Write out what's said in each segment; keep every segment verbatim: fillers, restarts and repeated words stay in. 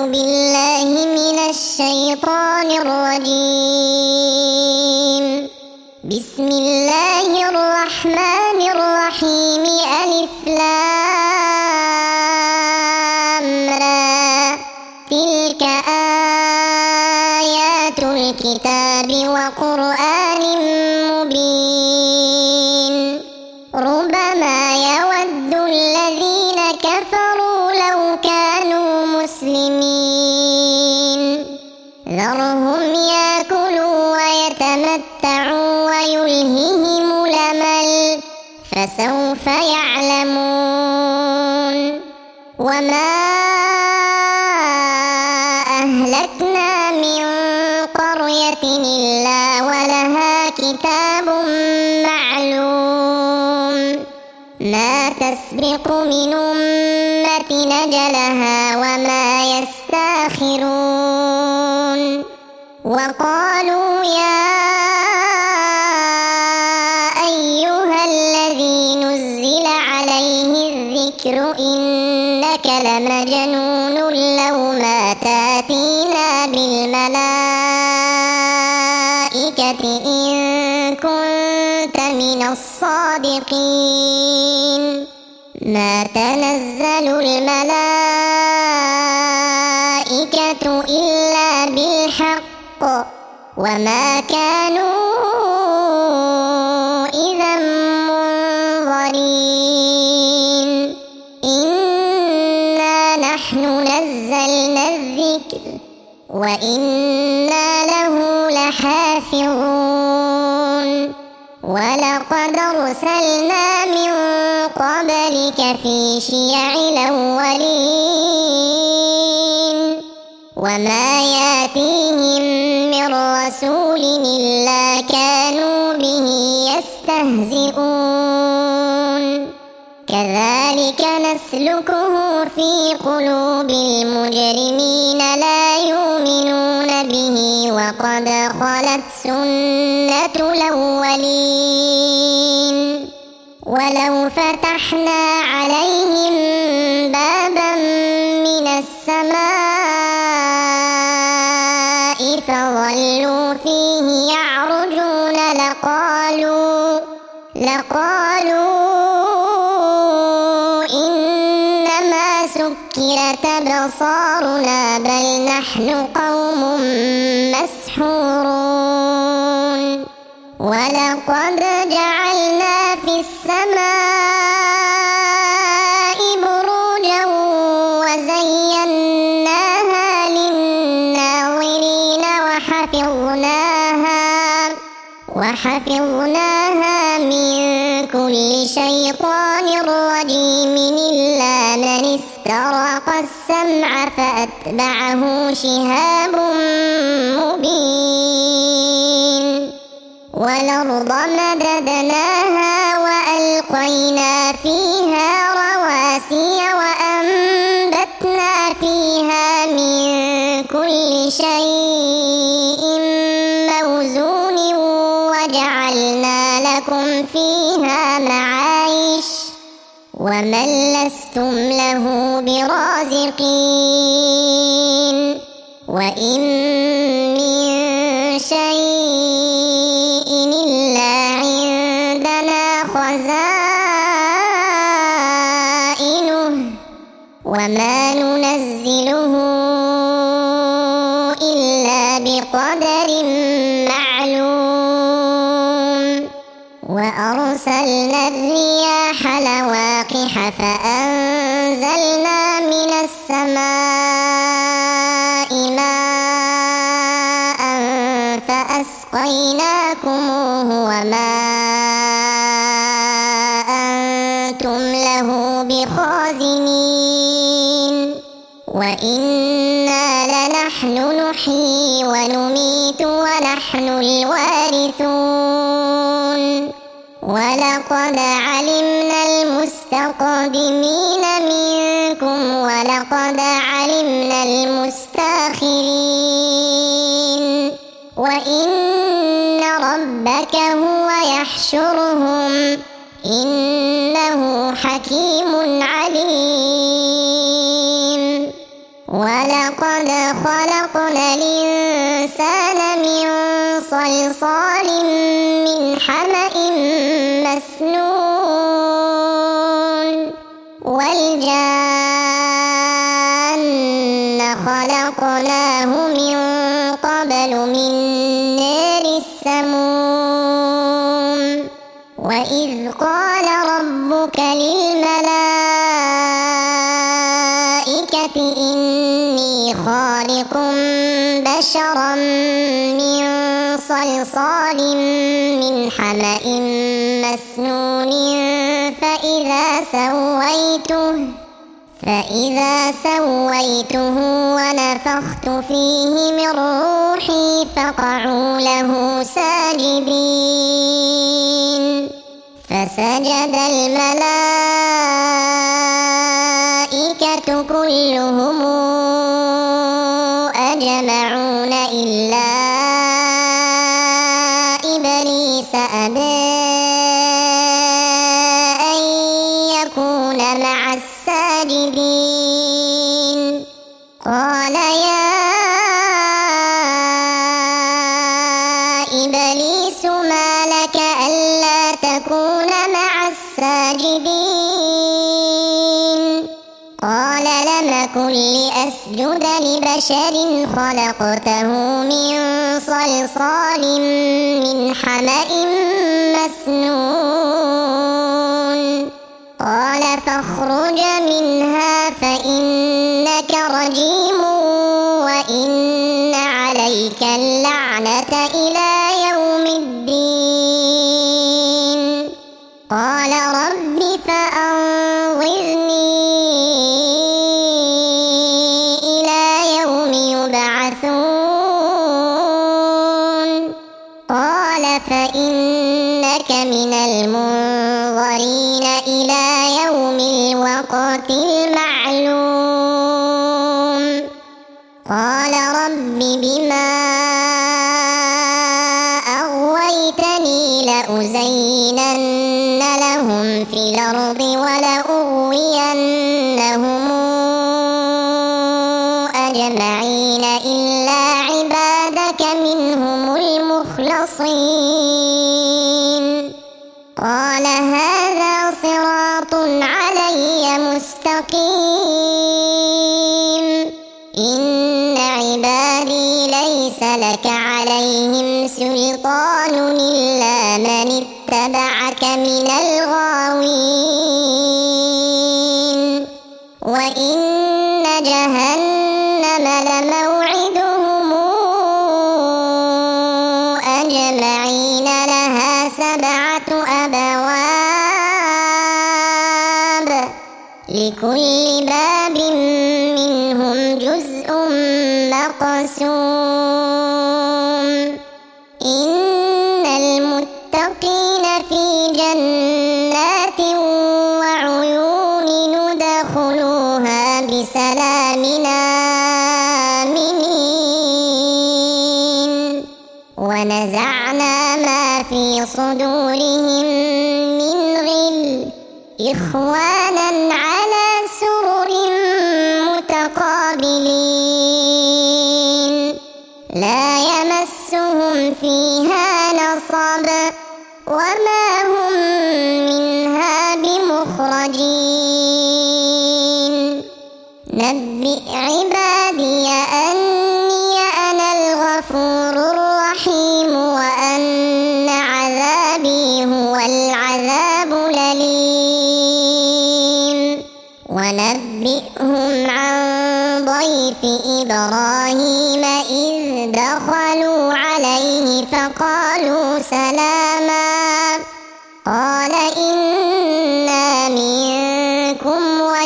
بالله من الشيطان الرجيم. بسم الله الرحمن الرحيم. ألف لام را. تلك آيات الكتاب وقرآن مبين. ربما يود الذين كفروا لو كانوا مسلمين. ذرهم يأكلوا ويتمتعوا ويلههم الأمل فسوف يعلمون. وما أهلكنا من قرية إلا ولها كتاب معلوم. ما تسبق من أمة أجلها وما يستأخرون. وقالوا يا أيها الذي نزل عليه الذكر إنك لمجنون لو ما تأتينا بالملائكة إن كنت من الصادقين. ما تنزل الملائكة إلا بالحق وما كانوا إذا منظرين. إنا نحن نزلنا الذكر وإنا له لحافظون. ولقد أرسلنا من قبلك في شيع الأولين وما يأتيهم من رسول إلا كانوا به يستهزئون. كذلك نسلكه في قلوب المجرمين لا يؤمنون به وقد خلت سنة الأولين. ولو فتحنا عليهم بابا من السماء فظلوا فيه يعرجون لقالوا لقالوا إنما سكرت أبصارنا بل نحن قوم مسحورون. ولقد جعلنا في السماء بروجا وزيناها للناظرين وحفظناها وحفظناها من كل شيطان رجيم إلا من استرق السمع فأتبعه شهاب مبين. والأرض مددناها وألقينا فيها رواسي وأنبتنا فيها من كل شيء موزون وجعلنا لكم فيها معايش ومن لستم له برازقين. وإن من شيء إلا عندنا خزائنه وما ننزله إلا بقدر معلوم. وأرسلنا الرياح لواقح فأنزلنا من السماء ماء فأسقيناكموه وما أنتم له بخازنين. وإنا لنحن نحيي ونميت ونحن الوارثون. ولقد علمنا المستقدمين منكم ولقد علمنا المستأخرين. وإن ربك هو يحشرهم إنه حكيم عليم. ولقد خلقنا الإنسان من صلصال من حمأ مسنون والجان خلقناه من قبل من نار السموم وإذ قال ربك للملائكة إني خالق بشرا من صلصال من حمأ مسنون فإذا سويته فإذا سويته ونفخت فيه من روحي فقعوا له ساجدين فسجد الملائكة كلهم أجمعون إلا إبليس أبى أن يكون مع الساجدين قال يا إبليس ما لك ألا تكون مع الساجدين قال لم أكن لأسجد لبشر خلقته من صلصال من حمأ مسنون قال فاخرج منها فإنك رجيم وإن عليك اللعنة إلى يوم الدين قال رب فأنظرني إلى يوم يبعثون قال فإنك من المنظرين إلى يوم الوقت المعلوم قال رب بما أغويتني لأزينن لهم في الأرض ولأغوينهم أجمعين إلا عبادك منهم المخلصين قال هذا صراط علي مستقيم إن عبادي ليس لك عليهم سلطان إلا من اتبعك من الغاوين وإن جهنم لموعدهم أجمعين لها سبعة أبواب لكل باب منهم جزء مقسوم إن المتقين في جنات وعيون ندخلوها بسلام آمنين ونزعنا ما في صدورهم من غل إخوانا على سرر متقابلين لا يمسهم فيها نصب وما هم منها بمخرجين نبئ عبادي أني أنا الغفور الرحيم وأن عذابي هو العذاب الأليم ونبئهم عن ضيف إبراهيم إذ دخلوا عليه فقالوا سلاما قال إنا منكم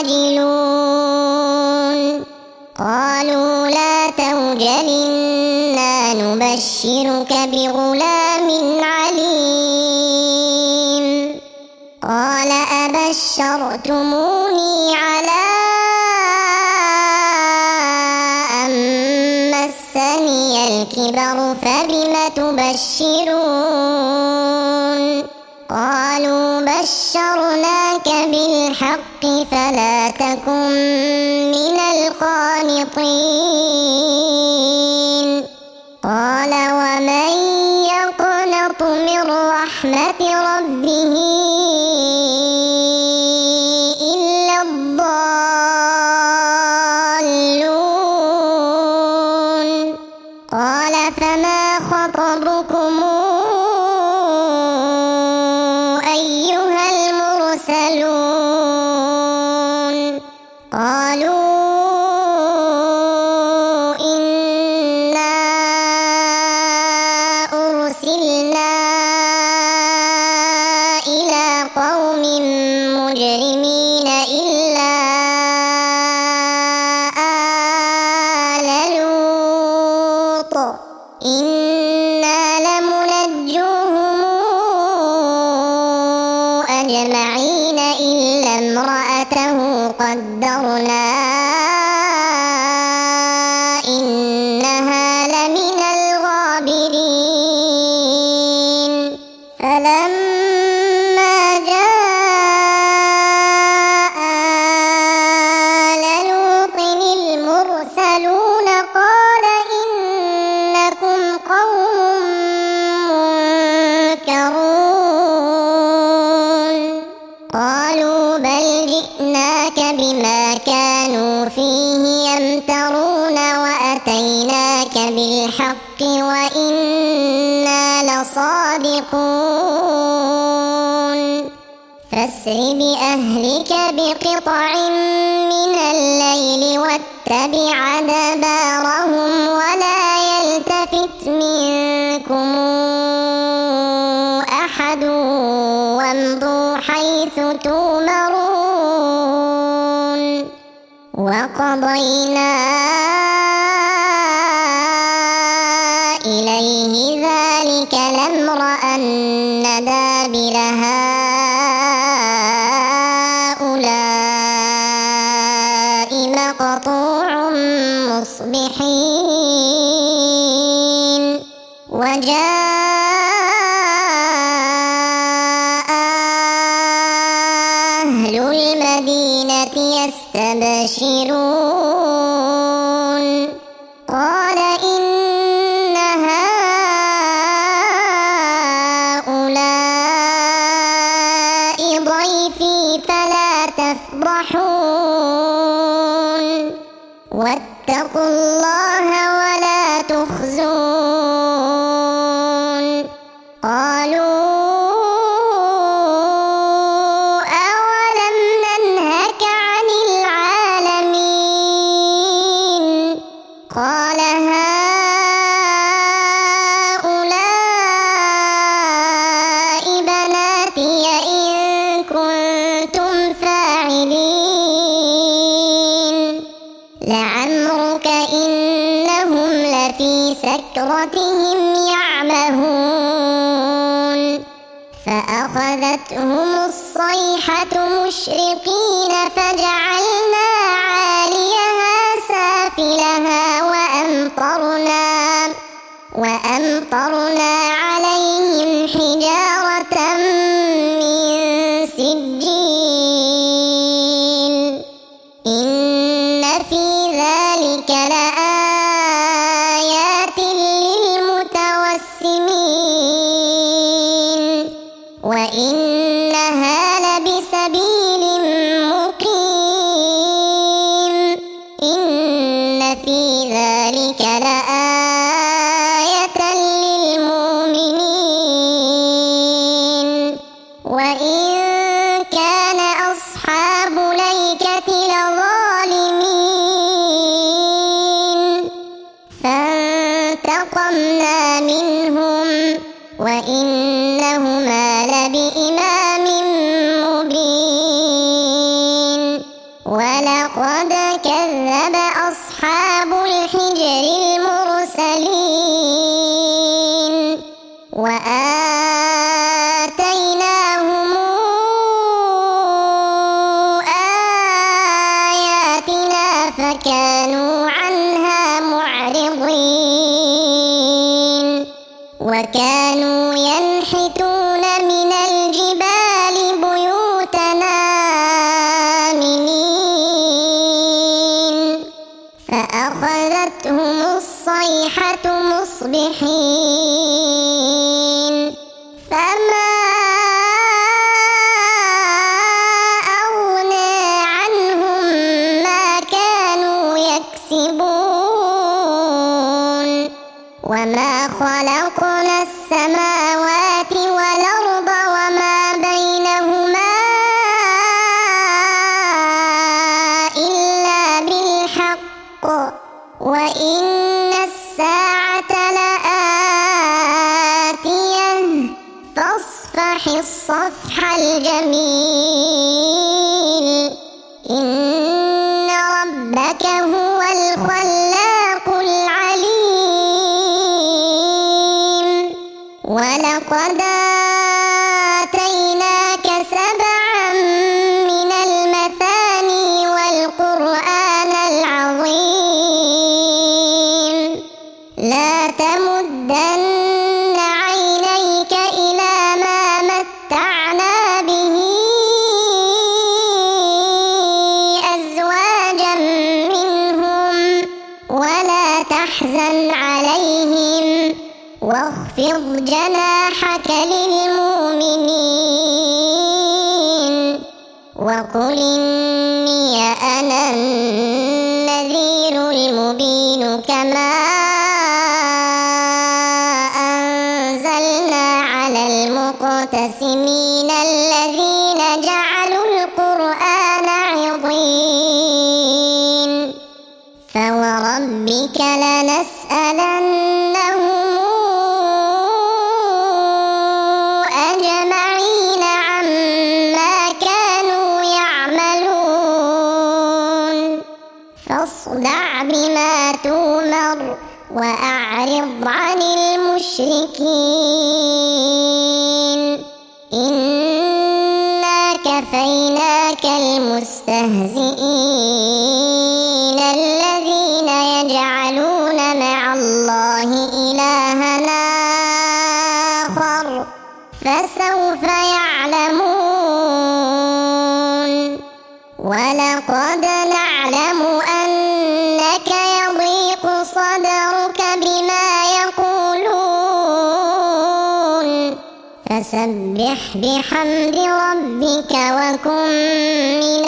وجلون قالوا لا توجل إنا نبشرك بغلام عليم قال أبشرتموني على أن مسني الكبر فبم تبشرون قالوا بشرناك بالحق فلا تكن تكن من القانطين قال ومن يقنط من رحمة ربه إلا الضالون قال فما خطبكم أيها المرسلون قالوا إنا أرسلنا إلى قوم مجرمين إلا آل لوط إنا لمنجوهم أجمعين إلا امرأته قدرنا إنها لمن الغابرين فلما جاء آل لوط المرسلون قال إنكم قوم منكرون قالوا بل جئناك بما كانوا فيه يمترون وأتيناك بالحق وإنا لصادقون فاسر بأهلك بقطع من الليل واتبع أدبارهم ولا يلتفت منكم أحد وامضوا حيث تؤمرون وقضينا إليه ذلك الأمر أن دابر هؤلاء مقطوع مصبحين وجاء أهل المدينة يستبشرون قال إن هؤلاء ضيفي فلا تفضحون واتقوا الله ولا تخزون قالوا أولم ننهك عن العالمين قال هؤلاء بناتي إن كنتم فاعلين لعمرك إنهم لفي سكرتهم يعمهون فأخذتهم الصيحة مشرقين فجعلنا عاليها سافلها وأمطرنا وأمطرنا عليهم حجارة من سجيل إن في ذلك لآيات للمتوسمين وإنها لبسبيل مقيم إن في ذلك لآية للمؤمنين وإن كان أصحاب الأيكة لظالمين فانتقمنا منهم وإنهما لبإمام مبين ولقد كذب أصحاب الحجر المرسلين وآتيناهم آياتنا فكانوا عنها معرضين وكانوا ينحتون من الجبال بيوتنا آمنين فأخذتهم الصيحة مصبحين فما أغنى عنهم ما كانوا يكسبون وما خلقنا السماوات والأرض وما بينهما إلا بالحق وإن الساعة لآتية فاصفح الصفح الجميل إن ربك هو الخلاق العليم ولقد آتيناك سبعا من المثاني والقرآن العظيم لا تمدن عينيك إلى ما متعنا به أزواجا منهم ولا تحزن عليهم واخفض جناحك للمؤمنين وقل إني أنا النذير المبين كما أنزلنا على المقتسمين الذين جعلوا القرآن عضين فوربك لنسألنهم أجمعين عما كانوا يعملون فاصدع بما تؤمر وأعرض عن المشركين إنا كفيناك المستهزئين الذين يجعلون مع الله إلها آخر فسوف يعلمون ولقد نعلم أنك يضيق صدرك بما يقولون فسبح بحمد ربك وكن من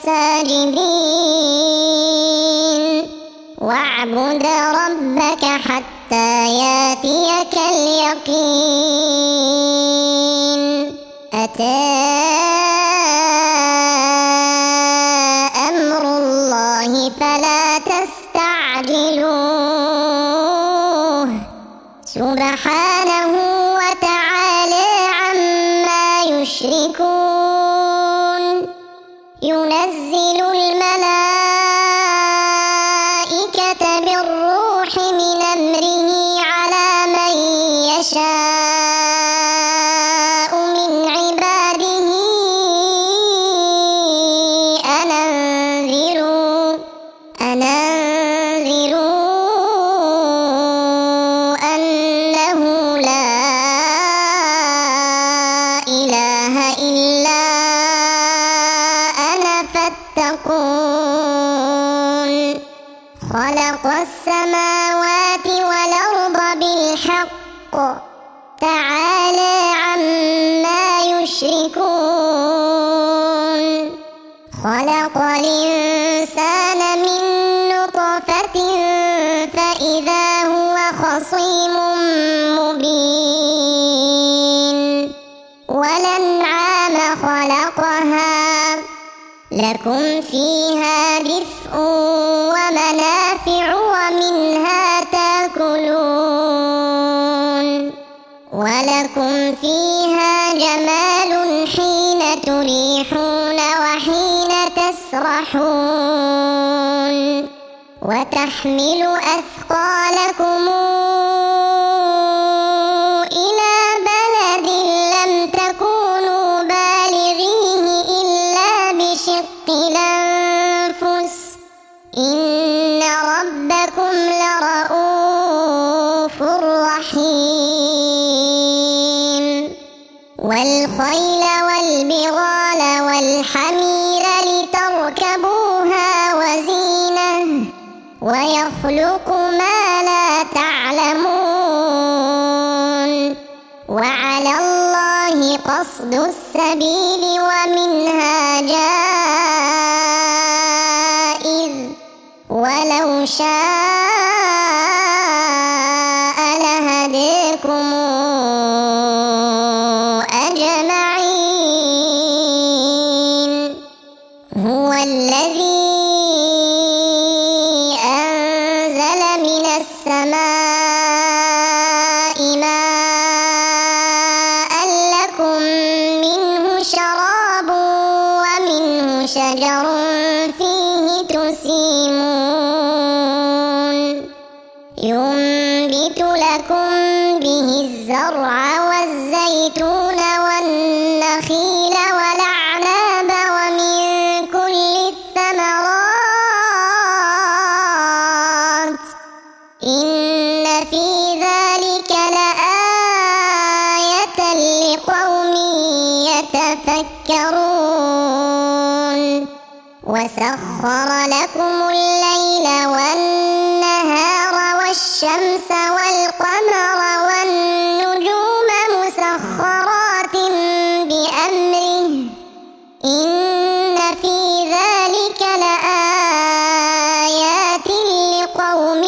الساجدين واعبد ربك حتى ياتيك اليقين أتى أمر الله فلا تستعجلوه سبحانه وتعالى عما يشركون ينزل الملائكة بالروح من أمره على من يشاء من عباده أن أنذروا أن أنذروا أنه لا إله إلا أنا فاتقون خلق السماوات والأرض بالحق تعالى عما يشركون خلق الإنسان من نطفة فإذا هو خصيم مبين والأنعام خلقها لكم فيها دفء ومنافع ومنها تأكلون ولكم فيها جمال حين تريحون وحين تسرحون وتحمل أثقالكم إلى بلد لم تكونوا بالغيه إلا بشق الأنفس إن ربكم لرؤوف رحيم والخيل والبغال والحمير لتركبوها وزينة ويخلق ما لا تعلمون وعلى الله قصد السبيل ومنها جائر ولو شاء لهديكم أجمعين هو الذي أنزل من السماء ماء لكم منه شراب ومنه شجر فيه تسيمون ينبت لكم به الزرع والزيتون والنخيل والأعناب ومن كل الثمرات إن في ذلك لآية لقوم يتفكرون وسخر لكم الليل والنهار والشمس والقمر والنجوم مسخرات بأمره إن في ذلك لآيات لقوم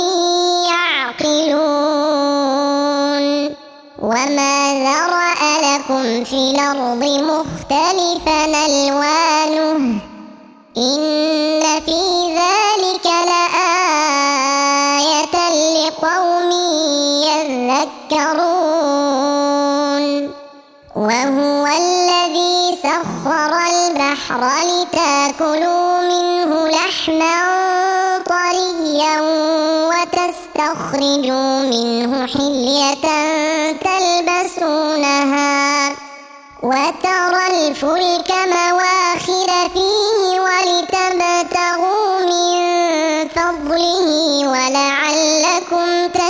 يعقلون وما ذرأ لكم في الأرض مختلفا ألوانه إن في ذلك لآية لقوم يذكرون وهو الذي سخر البحر لتأكلوا منه لحما طريا وتستخرجوا منه حلية تلبسونها وترى الفلك مواخر فيه ولتبتغوا من فضله ولعلكم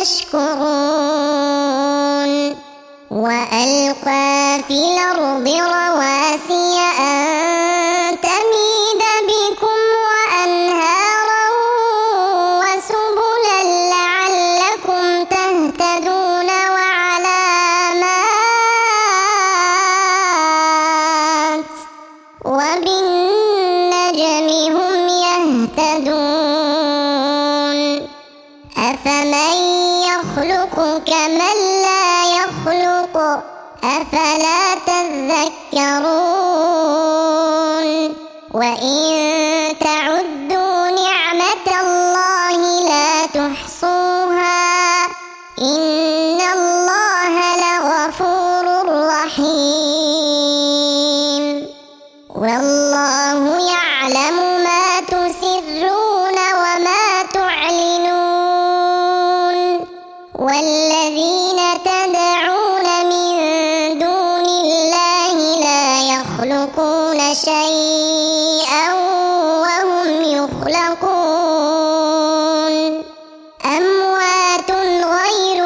تشكرون وألقى في الأرض رواسي أن تميد بكم وأنهارا وسبلا لعلكم تهتدون وعلامات وبالنجم هم يهتدون أفمن يخلق كمن لا يخلق أفلا تذكرون وإن تعدوا نعمة الله لا تحصوها إن الله لغفور رحيم والله يعلم ما تسرون وما تعلنون والذين تدعون من دون الله لا يخلقون شيئا وهم يخلقون أموات غير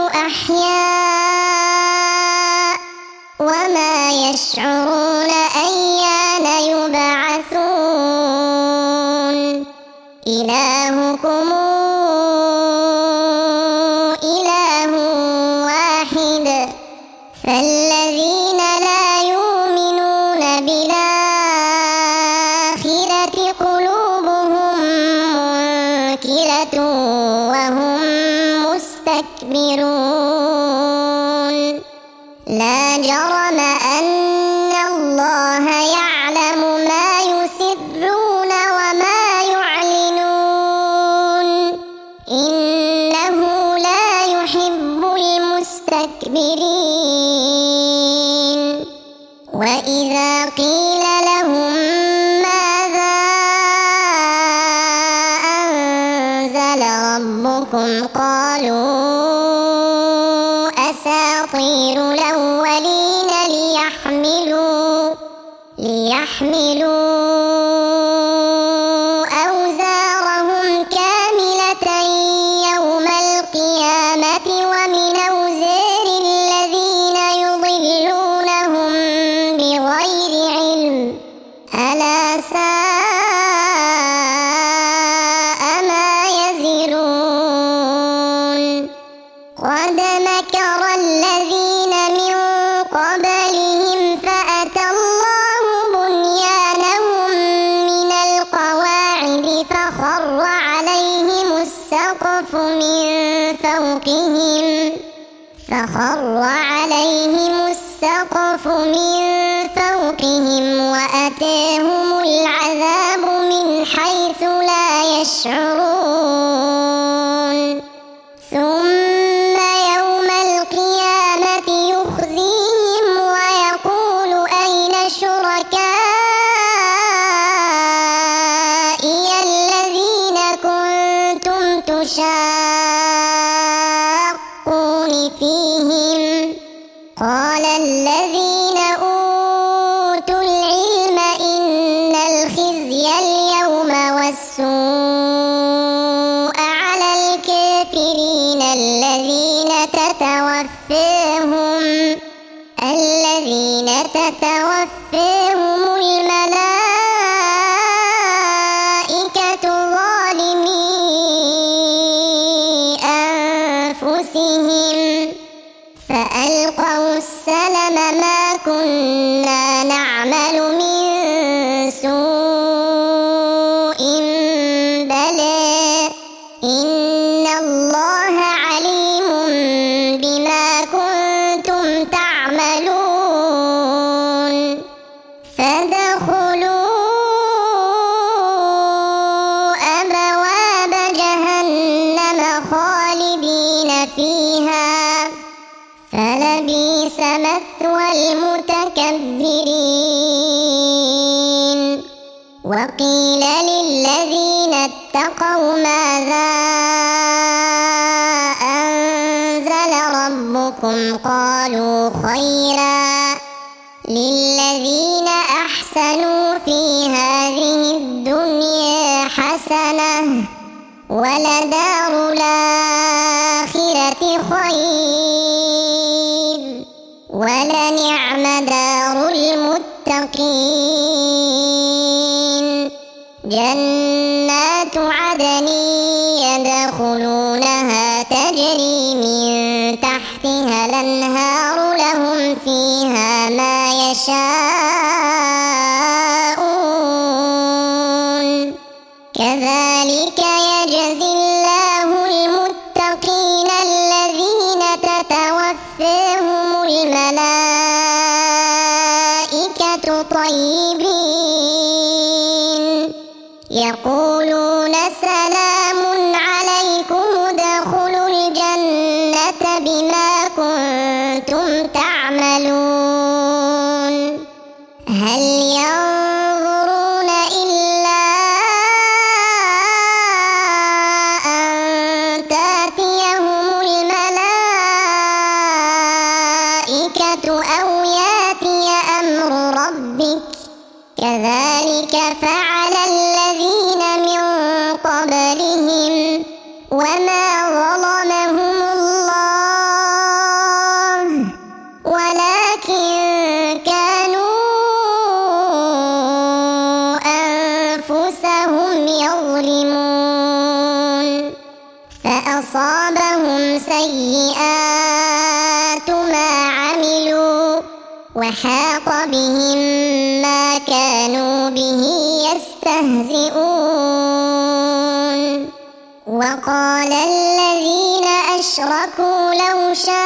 أحياء وما يشعرون أيان يبعثون إلهكم إله واحد فالذين لا يؤمنون بالآخرة قلوبهم منكرة وهم مستكبرون لا جرم أن الله يعلم ما يسرون وما يعلنون إنه لا يحب المستكبرين وإذا قيل لهم ماذا أنزل ربكم قالوا أساطير الأولين ليحملوا ليحملوا أوزارهم كاملة يوم القيامة ومن أوزار الذين يضلونهم بغير علم ألا ساء ما يزرون السقف من فوقهم فخر عليهم السقف من فوقهم وأتاهم العذاب من حيث لا يشعرون ثم يوم القيامة يخزيهم ويقول أين شركائي الذين كنتم تشاقون فيهم قال الذين أوتوا العلم إن الخزي اليوم والسوء على الكافرين الذين تتوفاهم الذين تتوفاهم الملائكة ظالمي أنفسهم فألقوا السلم ما كنا نعمل من سوء بلى إن الله عليم بما كنتم تعملون فادخلوا أبواب جهنم خالدين فيها فلبئس مثوى المتكبرين وقيل للذين اتقوا ماذا أنزل ربكم قالوا خيرا للذين أحسنوا في هذه الدنيا حسنة ولدار الآخرة خير ولنعم دار المتقين جنات عدن يدخلونها تجري من تحتها الأنهار لهم فيها ما يشاءون كذلك يجزي الله المتقين الذين تتوفاهم الملائكة طيبين يقولون سلام عليكم ادخلوا الجنة بما كنتم تعملون هل ينظرون إلا أن تأتيهم الملائكة أو يأتي أمر ربك كذلك فعل الذين من قبلهم وما ظلمهم الله ولكن كانوا أنفسهم يظلمون فأصابهم سيئات ما عملوا وحاق بهم ما كانوا به يستهزئون وقال الذين أشركوا لو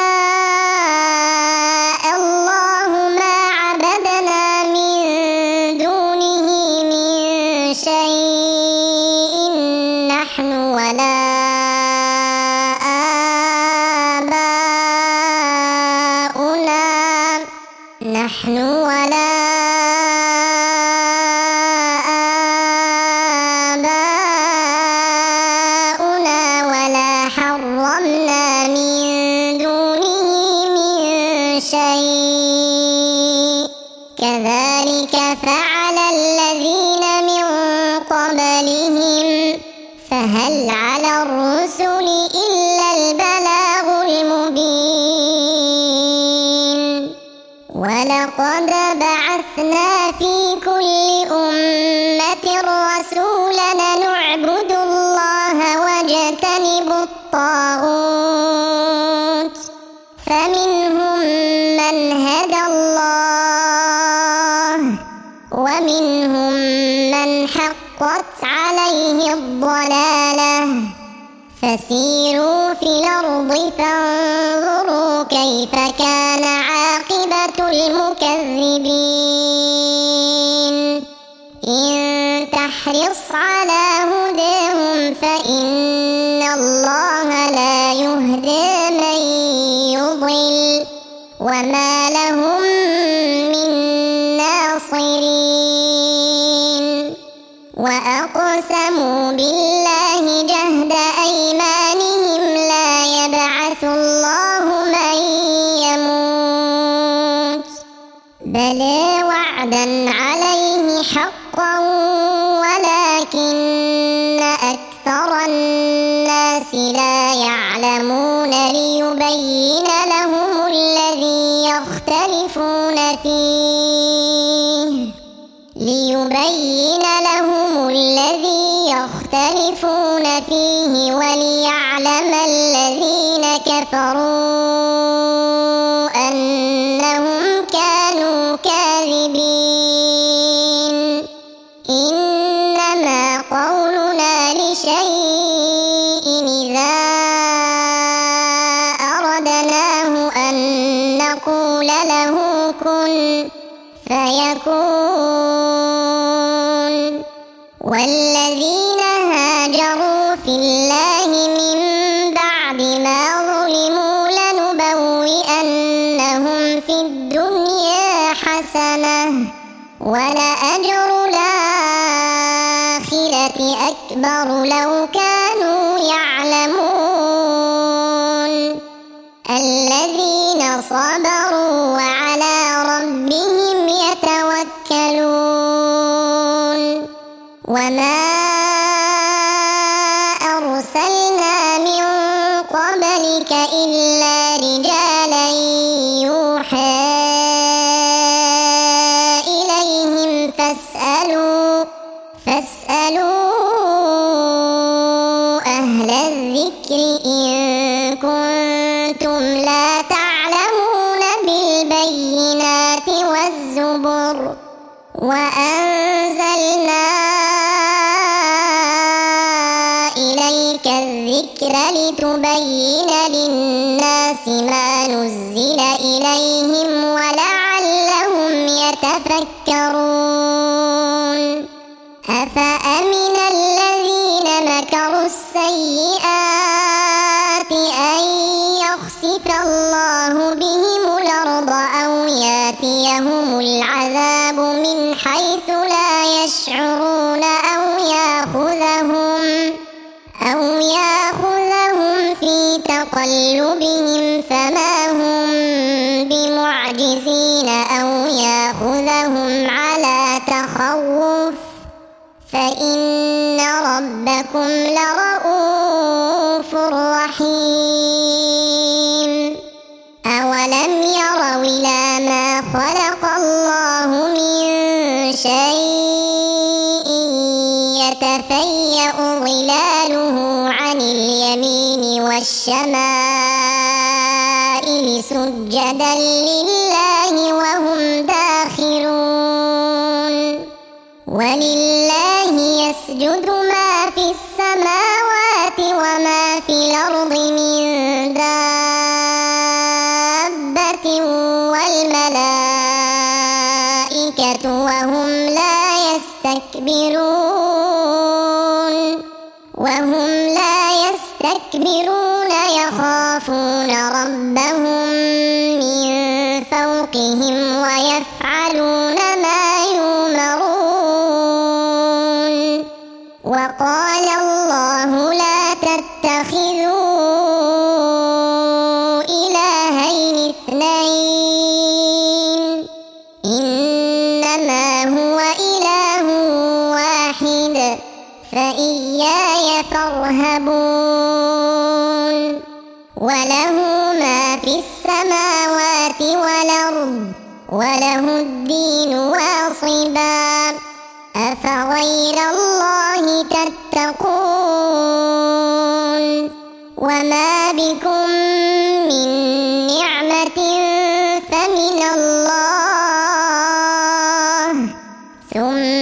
شاء الله ما عبدنا من دونه من شيء نحن ولا آباؤنا نحن ولا آباؤنا ولا حرمنا من دونه من شيء كذلك فعل الذين من قبلهم فهل على الرسل إلا البلاغ المبين ولقد بعثنا في كل أمة رسولا نعبد الله واجتنب الطاغوت فمنهم من هدى الله ومنهم من حقت عليه الضلالة فسيروا في الأرض فانظروا كيف كان عاقبة المكذبين إن تحرص على هداهم فإن الله لا يهدي من يضل وما لهم من ناصرين وأقسموا بالله جهد أيمانهم لا يبعث الله من يموت بلى وعدا عليه حقا ولكن أكثر الناس لا يعلمون ليبين لهم الذي يختلفون فيه ليبين لهم الذي يختلفون فيه وليعلم الذين كفروا أنهم كانوا كاذبين إنما قولنا لشيء إذا أردناه أن نقول له كن فيكون والذين هاجروا في الله من بعد ما ظلموا لنبوئنهم في الدنيا حسنة ولأجر الآخرة أكبر لو كانوا يعلمون الذين صبروا وعلى ربهم يتوكلون وما أرسلنا من قبلك إلا رجالا يوحى إليهم فاسألوا فاسألوا أهل الذكر إن كنتم لا تعلمون بالبينات والزبر وأنزلنا إليك الذكر لتبين للناس ما نزل إليهم ولعلهم يتفكرون أفأمن الذين مكروا السيئات أن يخسف الله بهم الأرض أو ياتيهم العذاب من حيث لا يشعرون أو يأخذهم أو يأخذهم في تقلبهم فما هم بمعجزين أو يأخذهم على تخوف فإن ربكم لرؤوف رحيم أولم يروا إلى ما خلق الله من شيء يتفيأ ظلاله عن اليمين والشمائل سجدا لله وهم داخرون ولله يسجد ما في السماوات وما في الأرض من دابة والملائكة وهم لا يستكبرون وهم لا يستكبرون يخافون ربهم من فوقهم ويفعلون ما يؤمرون وقال الله لا تتخذوا إلهين اثنين إنما هو إله واحد فإياي فارهبون وله ما في السماوات والأرض وله الدين واصبا أفغير الله تتقون وما بكم من نعمة فمن الله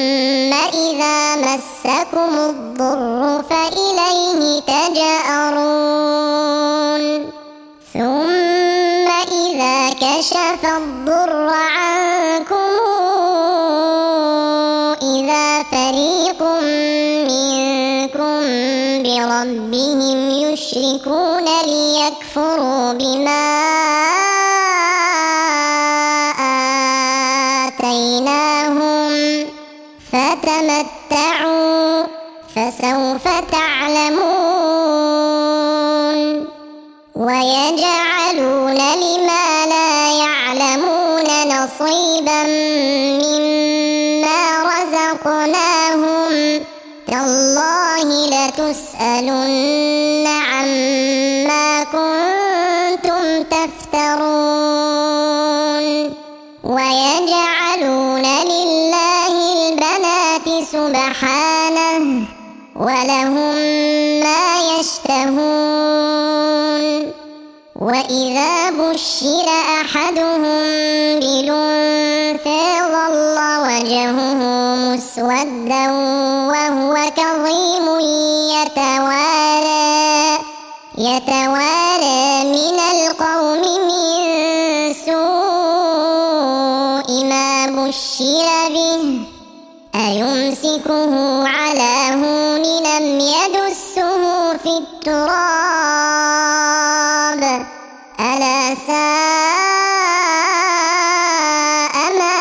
ثم إذا مسكم الضر فإليه تجأرون كشف الضر عنكم إذا فريق منكم بربهم يشركون ليكفروا بما آتيناهم فتمتعوا فسوف تعلمون ويجعلون لما لا يعلمون نصيبا مما رزقناهم تالله لتسألن عما كنتم تفترون ويجعلون لله البنات سبحانه ولهم ما يشتهون وإذا بشر أحدهم بالأنثى ظل وجهه مسودا وهو كظيم يتوارى يتوارى من القوم من سوء ما بشر به أيمسكه على هون لم يدسه في التراب ألا ساء ما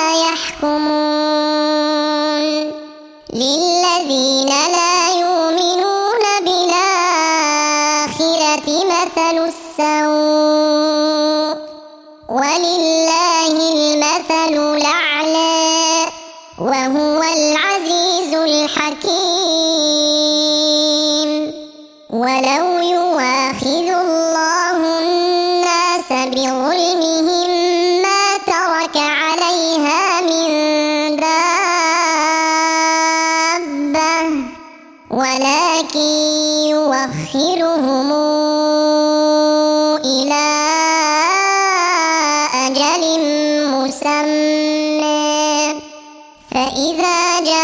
يحكمون للذين لا يؤمنون بالآخرة مثل السوء ولله المثل الأعلى وهو العزيز الحكيم ولو يواخذ الله الناس بظلمهم ما ترك عليها من دابة ولكن يوخرهم إلى أجل مسمى فإذا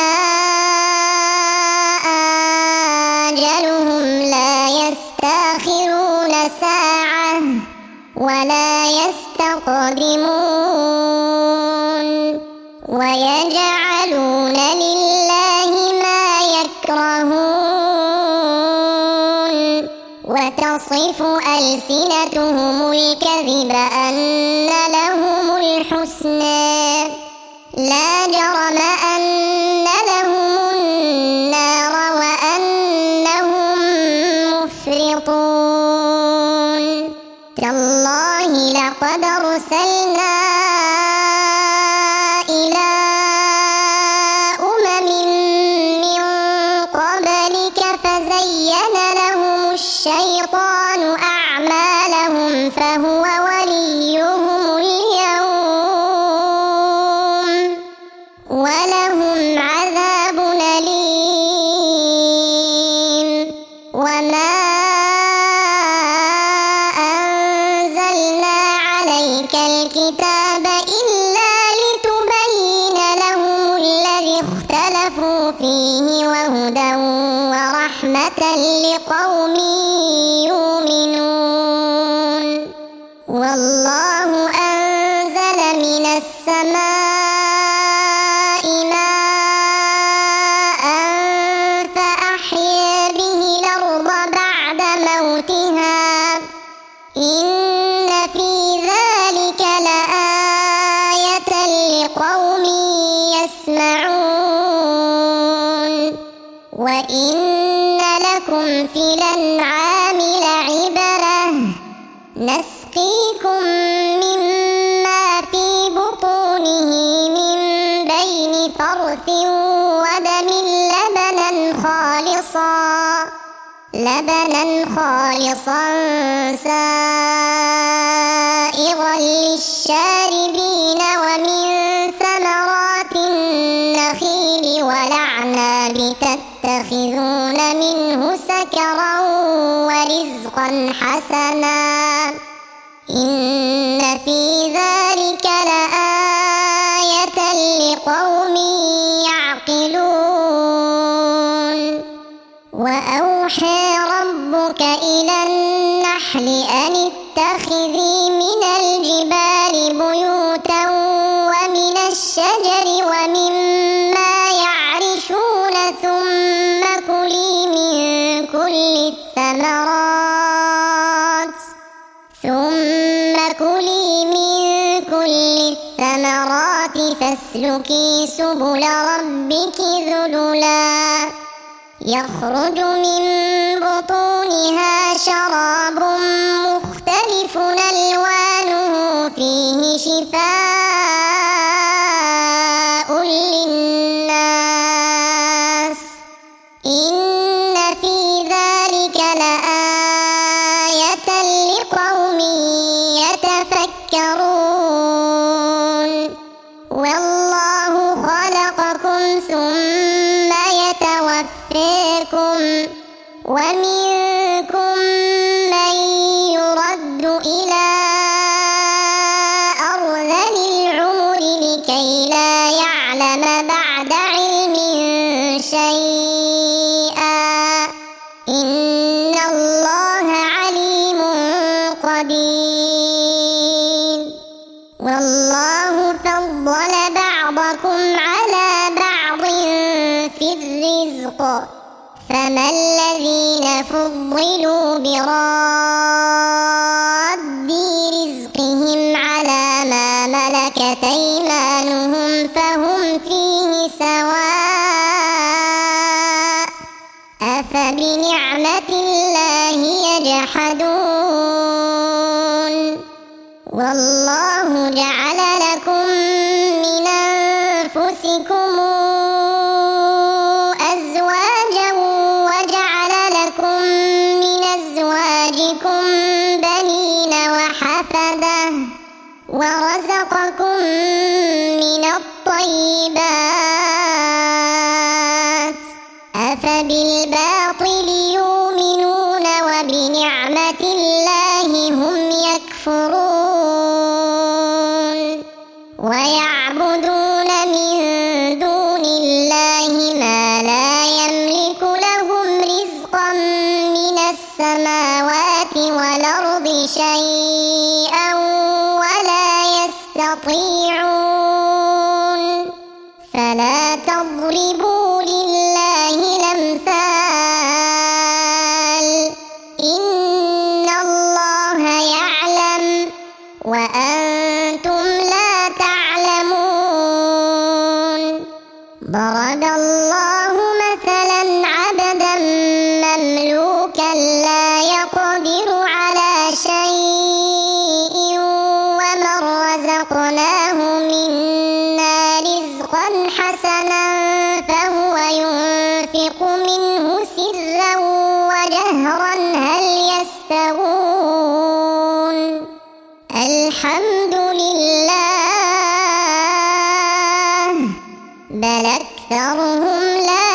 جاء أجلهم لا يستأخرون ساعة ولا يستقدمون ويجعلون لله ما يكرهون وتصف ألسنتهم الكذب أن لهم الحسنى لا جرم أن لهم النار وأنهم مفرطون تالله لقد أرسلنا إلى أمم من قبلك فزين لهم الشيطان أعمالهم فهو وليهم اليوم ولهم عذاب أليم وما أنزلنا عليك الكتاب إلا لتبين لهم الذي اختلفوا فيه وهدى ورحمة لقوم يؤمنون والله أنزل من السماء ماء فأحيا به الأرض بعد موتها إن في ذلك لآية لقوم يسمعون وإن لكم في الأنعام لعبرة نسقيكم مما في بطونه من بين فرث ودم لبنا خالصا لبنا خالصا سائغا للشاربين ومن ثمرات النخيل والأعناب تتخذون منه سكرا ورزقا حسنا إن في ذلك لآية لقوم يعقلون وأوحى ربك إلى ومن النحل أن اتخذي من الجبال بيوتا ومن الشجر ومما يعرشون ثم كلي من كل الثمرات ثم كلي من كل الثمرات فاسلكي سبل ربك ذللا يخرج من بطونها شراب مختلف ألوانه فيه شفاء للناس إن في ذلك لآية لقوم يتفكرون والله خلقكم ثم يتوفاكم ومنكم من يرد إلى أرذل العمر لكي لا يعلم بعد علم شيئا إن الله عليم قدير والله فضل بعضكم على بعض في الرزق فما الذين فضلوا براد رزقهم على ما ملكت أيمانهم فهم فيه سواء أفبنعمة الله يجحدون والله جعل لكم من أنفسكم أزواجا وجعل لكم من أزواجكم بنين وحفدة ورزقكم من الطيبات أفبالباطل يؤمنون وبنعمة الله هم يكفرون ويعبدون من دون الله ما لا يملك لهم رزقا من السماوات والأرض شيئا ولا يستطيعون فلا تضربوا لله الأمثال إن الله يعلم وأنتم لا تعلمون ضرب الله مثلا عبدا مملوكا لا يقدر على شيء ومن رزقناه منا رزقا حسنا فهو ينفق منه سرا وجهرا هل يستوون الحمد لله بل أكثرهم لا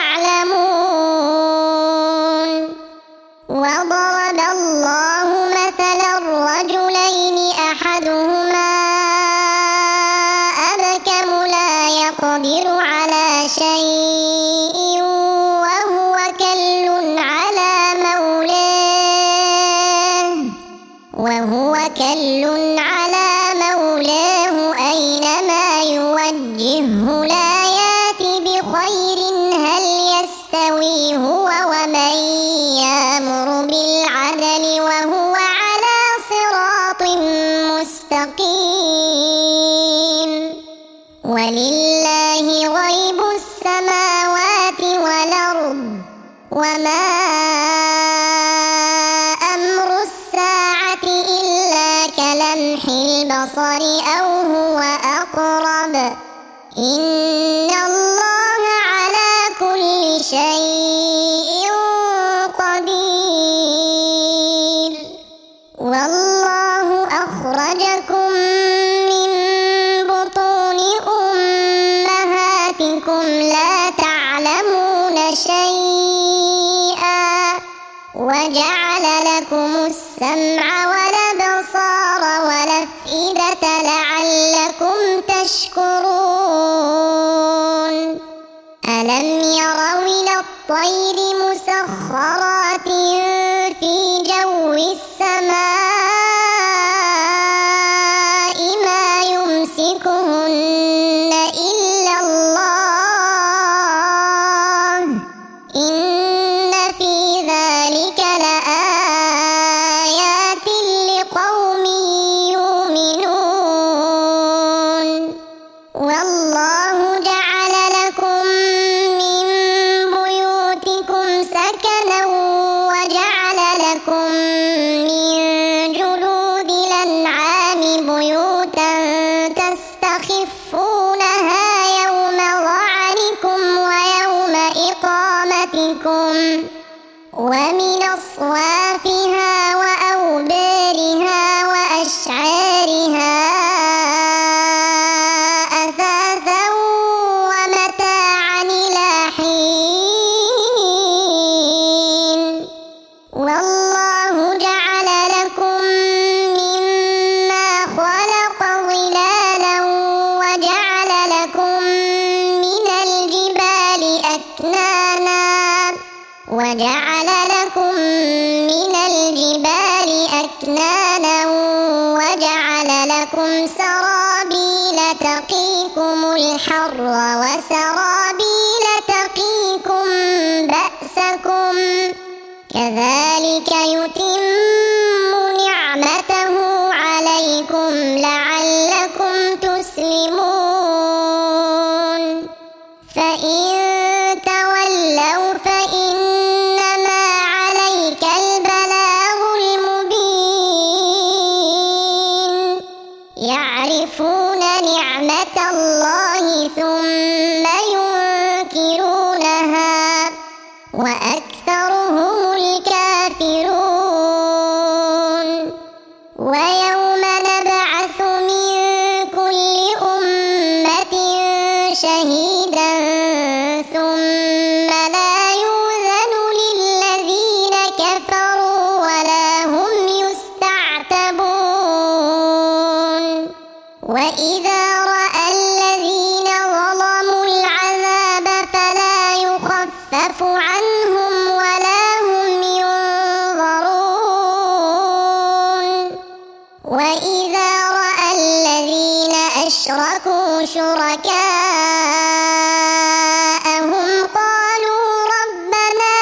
يعلمون وضرب الله مثلا رجلين أحدهما أبكم لا يقدر على شيء وهو كل على مولاه وهو كل على مولاه أينما يوجهه لا يأتي بخير هل يستوي هو ومن يأمر بالعدل وهو على صراط مستقيم ولله غيب السماوات والأرض وما أمر الساعة إلا كلمح البصر أو هو أقرب إن الله على كل شيء قدير والله أخرجكم من بطون أمهاتكم لا تعلمون شيئا وجعل لكم السمع والأبصار والأفئدة لعلكم تشكرون ألم يروا إلى الطير مسخرات في أكنانا وجعل لكم سرابيل تقيكم الحر وسرابيل تقيكم بأسكم كذلك يتم نعمته عليكم لعلكم تسلمون فإن تولوا فإنما عليك البلاغ المبين يعرفون نعمة الله ثم ينكرونها وأكثرهم الكافرون ويوم نبعث من كل أمة شهيدا ثم لا يؤذن للذين كفروا ولا هم يستعتبون وإذا رأى الذين ظلموا العذاب فلا يخفف عنهم ولا هم ينظرون وإذا رأى الذين أشركوا شركاءهم قالوا ربنا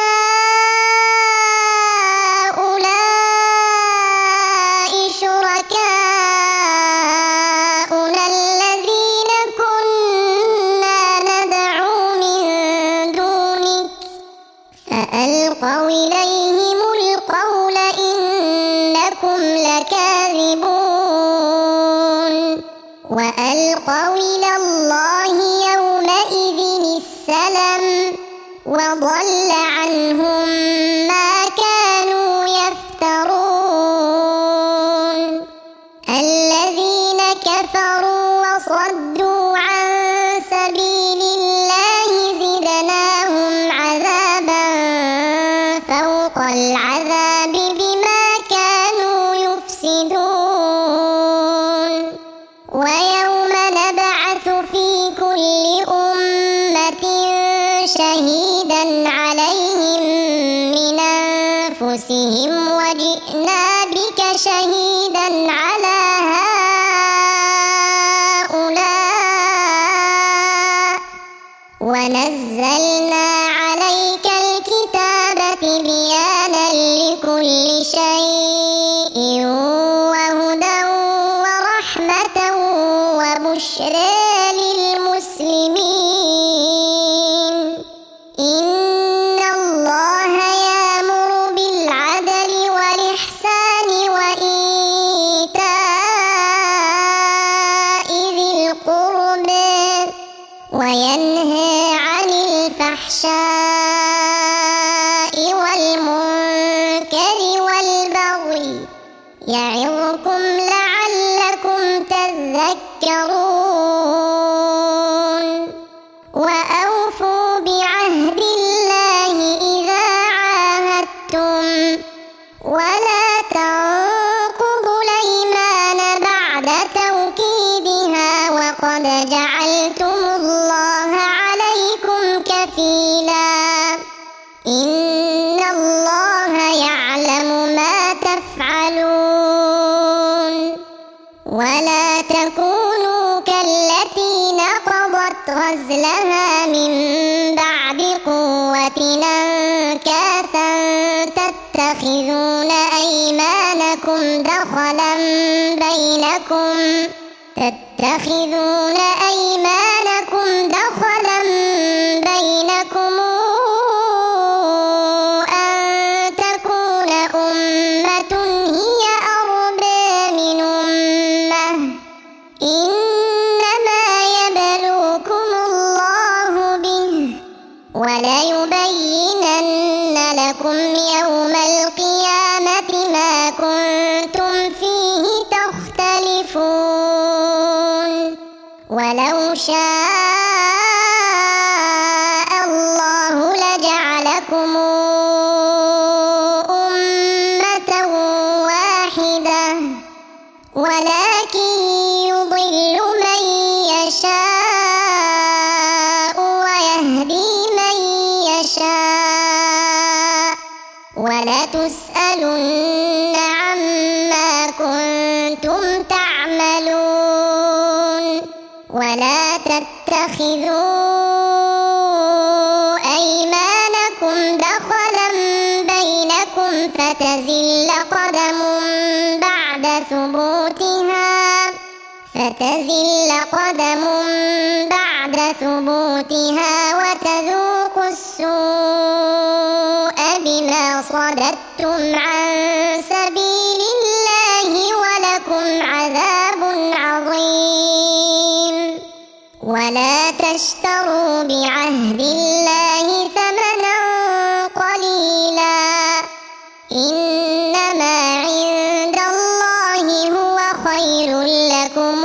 هؤلاء شركاؤنا الذين كنا ندعو من دونك فألقوا إليهم القول إنكم لكاذبون وألقوا إلى الله يومئذ السلم وضل عنهم ما كانوا يفترون الذين كفروا وصدوا عن سبيل الله زدناهم عذابا فوق العذاب بما كانوا يفسدون ويوم نبعث في كل أمة شهيدا عليهم من أنفسهم وجئنا بك شهيدا على هؤلاء ونزلنا عليك الكتاب تبيانا لكل شيء وهدى ورحمة وبشرى للمسلمين إن الله يأمر بالعدل والإحسان وإيتاء ذي القربى وينهى عن الفحشاء والمنكر والبغي يعظكم لعلكم تذكرون وأوفوا بعهد الله إذا عاهدتم ولا تنقضوا الأيمان بعد توكيدها وقد جعلتم الله عليكم كفيلا إن الله يعلم ما تفعلون ولا تكونوا كالتي نقضت غزلها من بعد قوة أنكاثا تتخذون أيمانكم دخلا بينكم تتخذون أيمانكم دخلا بينكم أن تكون أمة هي أربى من أمة إنما يبلوكم الله به وليبينن لكم يوم القيامة ما كنتم فيه تختلفون ولو شاء الله لجعلكم أمة واحدة ولكن يضل من يشاء ويهدي من يشاء ولتسألن عما كنتم تعملون ولا تتخذوا أيمانكم دخلا بينكم فتزل قدم بعد ثبوتها فتزل قدم بعد ثبوتها وتذوقوا السوء بما صددتم عن سبيل الله ولكم عذاب عظيم ولا تشتروا بعهد الله ثمنا قليلا إنما عند الله هو خير لكم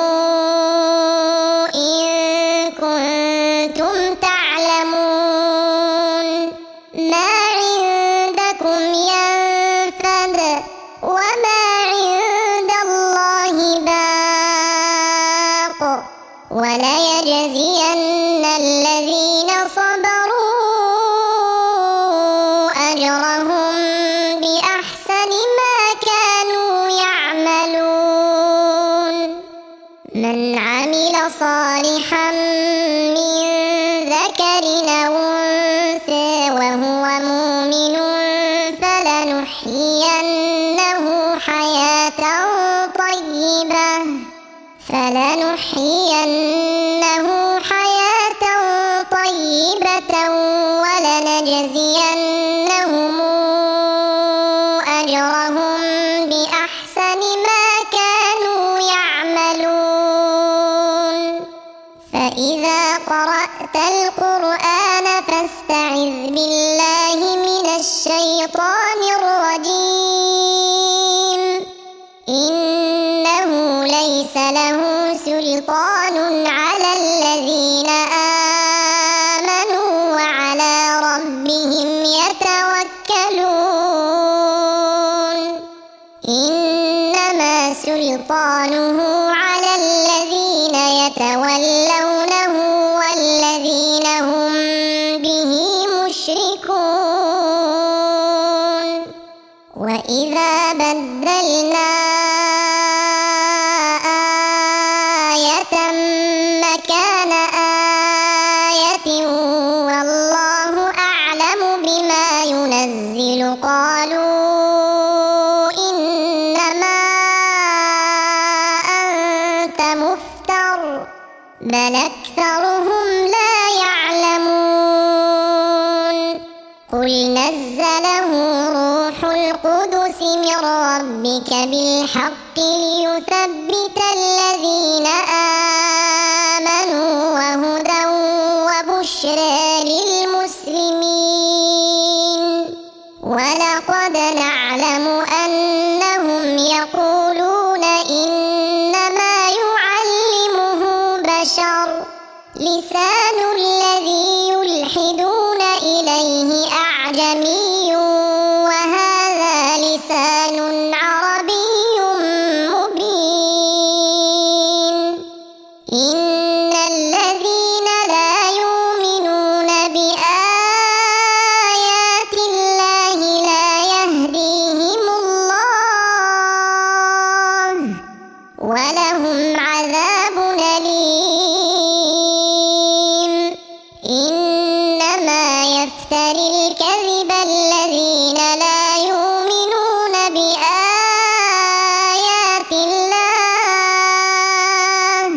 إن كنتم تعلمون ما عندكم ينفد وما عند الله باق وليجزين الذين صبروا أجرهم بأحسن ما كانوا يعملون من عمل صالحا من ذكر أو أنثى وهو مؤمن فلنحيينه حياة طيبة فلنحيينه حياة طيبة ولنجزينهم أجرهم بأحسن ما كانوا يعملون فإذا قرأت القرآن فاستعذ بالله من الشيطان الرجيم إنه ليس له سلطان على الذين آمنوا وعلى ربهم يتوكلون إنما سلطانه على الذين يتولونه والذين هم به مشركون وإذا بدلنا آية مكان آية والله أعلم بما ينزل قالوا إنما أنت مفتر بل أكثرهم لا يعلمون قل نزله روح القدس من ربك بالحق ليثبت الذين آمنوا وهدى وبشرى للمسلمين ولقد نعلم أنهم يقولون إنما يعلمه بشر لسان الذي يلحدون إليه أعجمي وهذا لسان عربي مبين إن الذين لا يؤمنون بآيات الله لا يهديهم الله ولهم عذاب أليم إنما يفتري الكذب الذين لا يؤمنون بآيات الله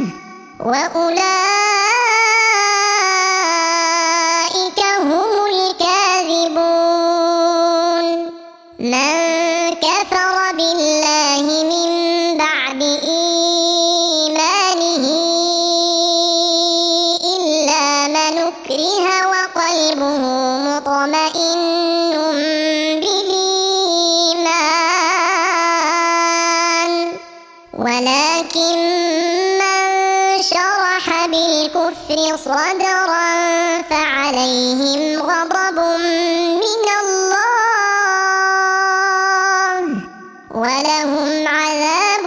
وأولئك هم الكاذبون من كفر بالله من بعد إيمانه إلا من أكره وقلبه مطمئن بالإيمان ولكن من شرح بالكفر صدرا فعليهم غضب من الله ولهم عذاب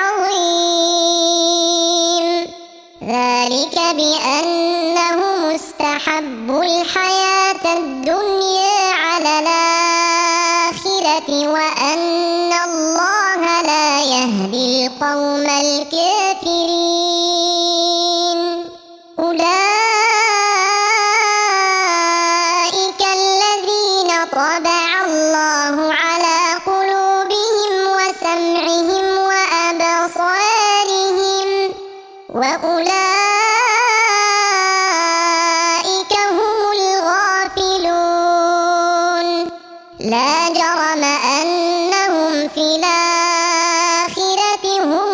عظيم ذلك بأنهم استحبوا الحياة الدنيا على الآخرة وأن الله لا يهدي القوم القوم الكافرين أولئك الذين طبع الله على قلوبهم وسمعهم وأبصارهم وأولئك هم الغافلون لا جرم أنهم في الآخرة هم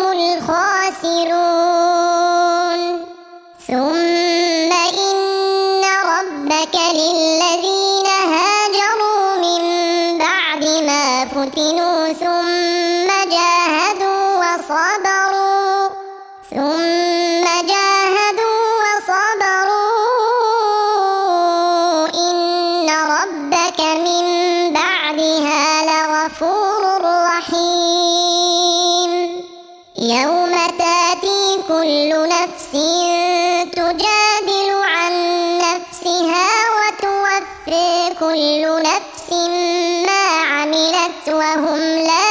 الخاسرون ثم إن ربك للذين هاجروا من بعد ما فتنوا ثم جاهدوا وصبروا ثم جاهدوا وصبروا إن ربك من بعدها لغفور رحيم يوم تأتي كل نفس تجادل عن نفسها وتوفي كل نفس ما عملت وهم لا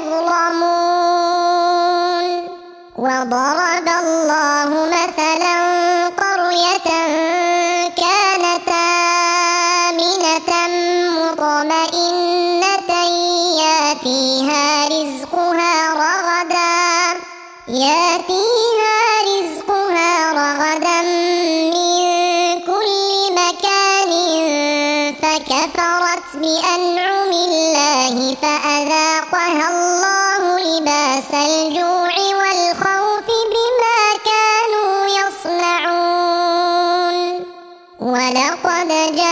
يظلمون وضرب الله مثلا قرية كانت آمنة مطمئنة يأتيها رزقها رغدا يأتيها رزقها رغدا من كل مكان فكفرت بأنعم الله فأذاقها الله لباس الجوع والخوف بما كانوا يصنعون ولقد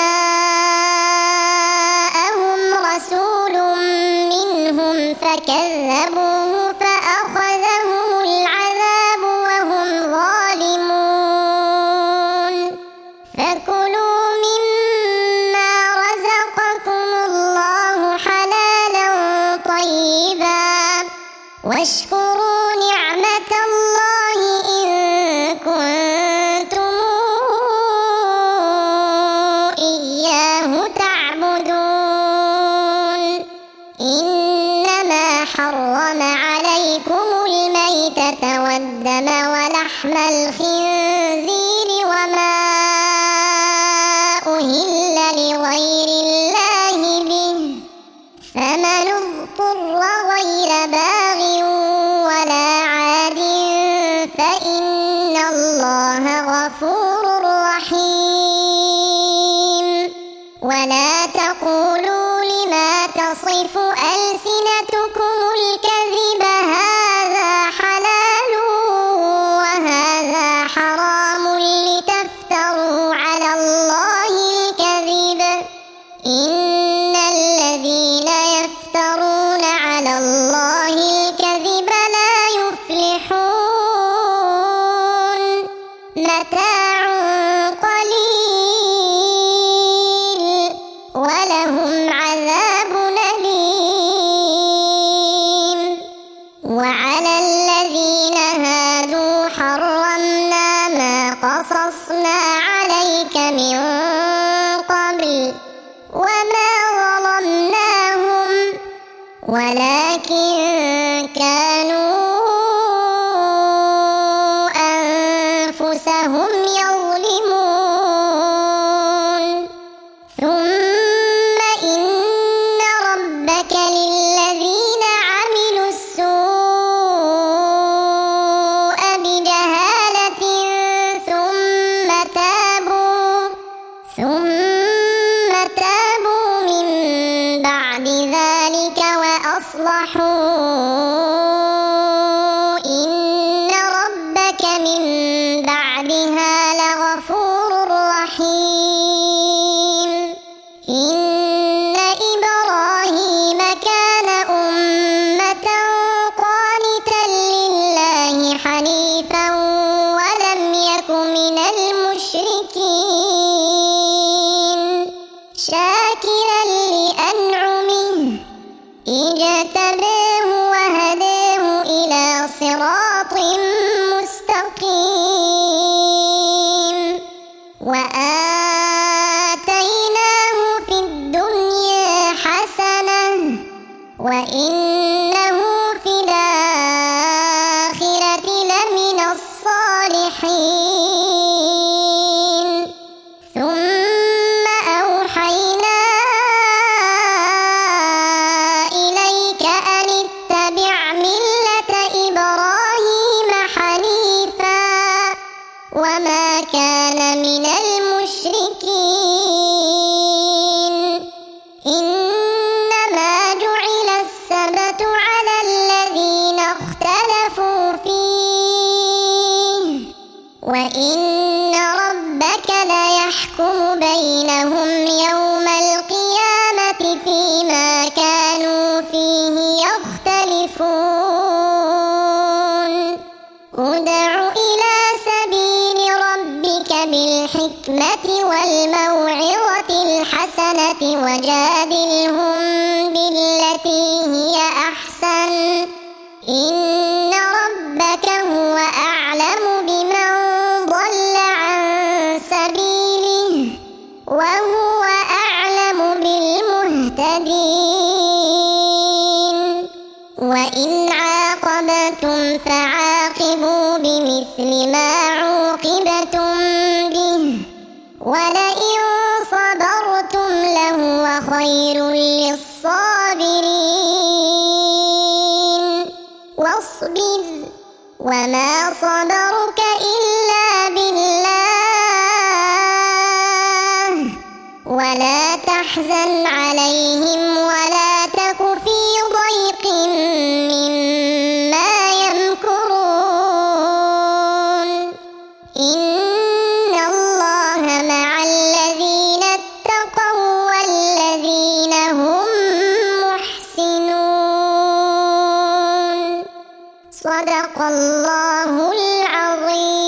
جاءهم رسول منهم فكذبوه فأخذهم العذاب وهم ظالمون فكلوا مما رزقكم الله حلالا طيبا واشكروا نعمة الله إن كنتم إياه تعبدون إنما حرم عليكم الميتة والدم ولحم الخنزير وما أهل لغير الله به فمن اضطر غير باغ ولا عاد فإن الله غفور رحيم ولا تقولوا لما تصف ألسنتكم الكذب هذا حلال وهذا حرام لتفتروا على الله الكذب إن الذين يفترون على الله الكذب لا يفلحون متاع قليل ولهم عذاب أليم وعلى الذين هادوا حرمنا ما قصصنا عليك من قبل وما ظلمناهم ولكن كانوا أنفسهم يظلمون ثم إن ربك للذين عملوا السوء بجهالة ثم تابوا ثم تابوا من بعد ذلك وأصلحوا إن ربك من بعدها لغفور رحيم إن إبراهيم كان أمة قانتا لله حنيفا ولم يك من المشركين شاكرا لأنعمه اجتباه وهداه إلى صراط مستقيم وآتيناه في الدنيا حسنة وإنه في الآخرة يختلفون ادع إلى سبيل ربك بالحكمة والموعظة الحسنة وجادلهم بالتي هي أحسن إن ربك هو أعلم بمن ضل عن سبيله وهو أعلم بالمهتدين وإن عاقبتم فعاقبوا بمثل ما عوقبتم به ولئن صبرتم لهو خير للصابرين واصبر وما صبرك إلا بالله ولا تحزن عليهم ولا تك في ضيق مما يمكرون إن الله مع الذين اتقوا والذين هم محسنون صدق الله العظيم.